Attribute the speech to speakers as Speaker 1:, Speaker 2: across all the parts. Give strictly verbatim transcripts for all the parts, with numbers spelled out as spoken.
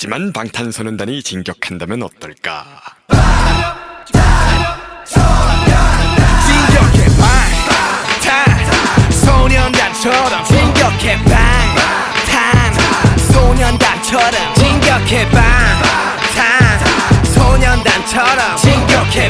Speaker 1: 하지만 방탄소년단이 진격한다면 어떨까?
Speaker 2: 진격해 방탄소년단처럼 진격해 방탄소년단처럼 진격해 방탄소년단처럼 진격해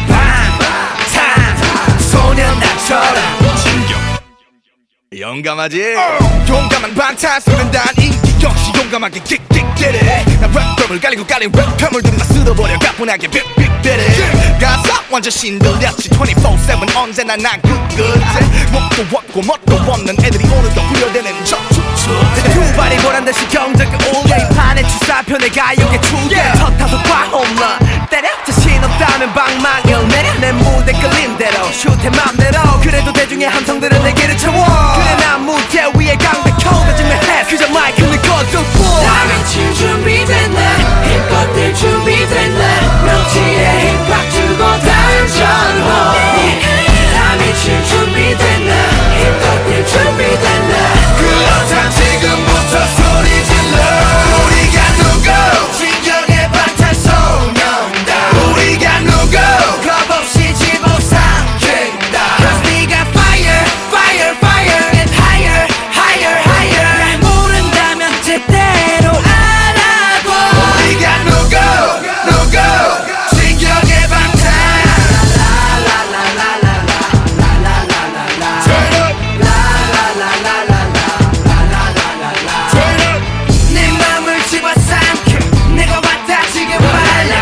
Speaker 2: 방탄소년단처럼 진격. 용감하지? 어! 용감한 방탄소년단 인기 역시 용감하게 킥킥대래. 난 랩덤을 깔리고 깔린 랩감을 들이다 쓸어버려 가뿐하게 빅빅대래. 가사 완전 신들렸지 이십사 칠 언제나 난 굿굿. 목도 없고 멋도 없는 애들이 오늘도 부여되는 저축축. 두 발이 보란듯이 경적이 올려 이 판의 주사편의 가요계 추대. 첫 타석과 홈런 때려 자신 없다면 방망이를 내려. 내 무대 끌린 대로 슛해 맘대로. 그래도 대중의 함성들은 내게를 채워. 그래 난 무대 위에 강백호 거짓말해 그저 마이크를 꺼두고.
Speaker 3: 다 미칠 준비됐네 힘껏들 준비됐네 명치에 힘팍 주고 던져로. 다 미칠 준비됐네 힘껏들 준비됐네
Speaker 2: 그렇다 지금부터 소리 질러. 우리가 누구 진격의 방탄소년단. 우리가 누구 겁없이 집어삼킨다.
Speaker 3: Cause we got fire fire fire and higher higher higher. 날 모른다면 제대로 알아고.
Speaker 2: 우리가 누구 누구 진격의 방탄. Turn up.
Speaker 3: 내 맘을 집어삼켜 내가 왔다 지금 말라.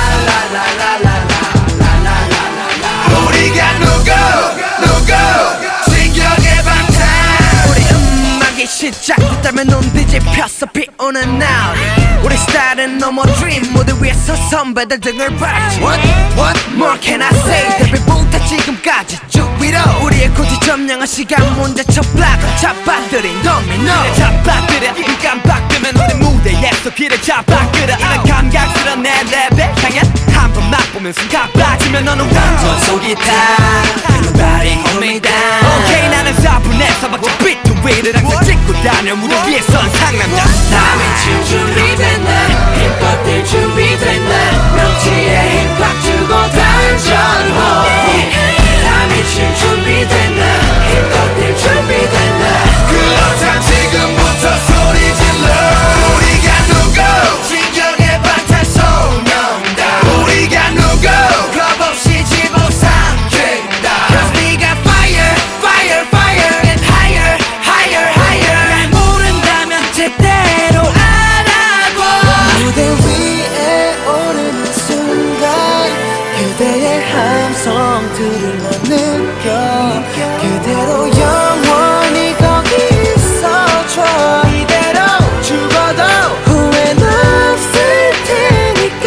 Speaker 2: 우리가 누구 누구 진격의 방탄.
Speaker 3: 우리 음악이 시작됐다면 눈 뒤집혔어 비오는 날. 우리 스타일은 no more dream. 무대 위에서 선배들 등을 박지. What? What? More can I say? 데뷔부터 지금까지 쭉 위로 우리의 고지 점령한 시간 문제 첫 블락을 잡아들인 도미노.
Speaker 2: 잡아들여 입 깜빡이면 우리 무대에서 길을 잡아끌어. 이런 감각스러운 내 랩에 향해 한번 맛보면 순간 빠지면 너는 완전 속이 타. Everybody hold me down. 오케이 나는 사분해서 박자 비트 위를 항상 찍고 다녀. 무대 위에선 상남자.
Speaker 3: 다 미칠 준비됐네 힘껏들 준비됐네 명치에 힘팍 주고 던져로. 다 미칠 준비됐네 힘껏들 준비됐네
Speaker 2: 그렇다 지금부터 소리 질러. 우리가 누구 진격의 방탄소년단. 우리가 누구 겁없이 집어삼킨다.
Speaker 3: Cause we got fire fire fire and higher higher higher. 날 모른다면 제대로 알아고. 무대 위에 오르는 순간 그대의 함성들을 난 느껴. 그대로 영원히 거기 있어줘. 이대로 죽어도 후회는 없을 테니까.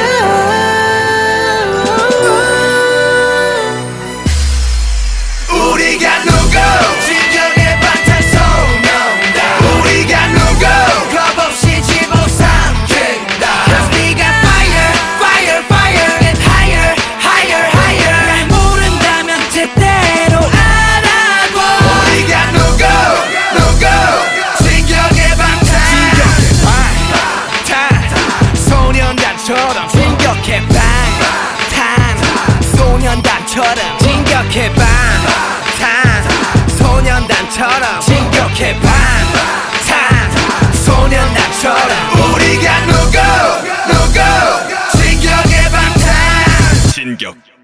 Speaker 2: 우리가 누구 진격의 방탄소년단. 우리가 누구 겁없이 집어삼킨다.
Speaker 3: Cause we got fire fire fire and higher higher higher. 날 모른다면 제대로 알아고.
Speaker 2: 우리가 누구 누구 진격의 방탄. 진격해 방탄소년단처럼 진격해 방탄소년단처럼 진격해 방탄소년단처럼 진격해 방탄소년단처럼. 우리가 누구 누구 진격의 방탄.
Speaker 1: 진격.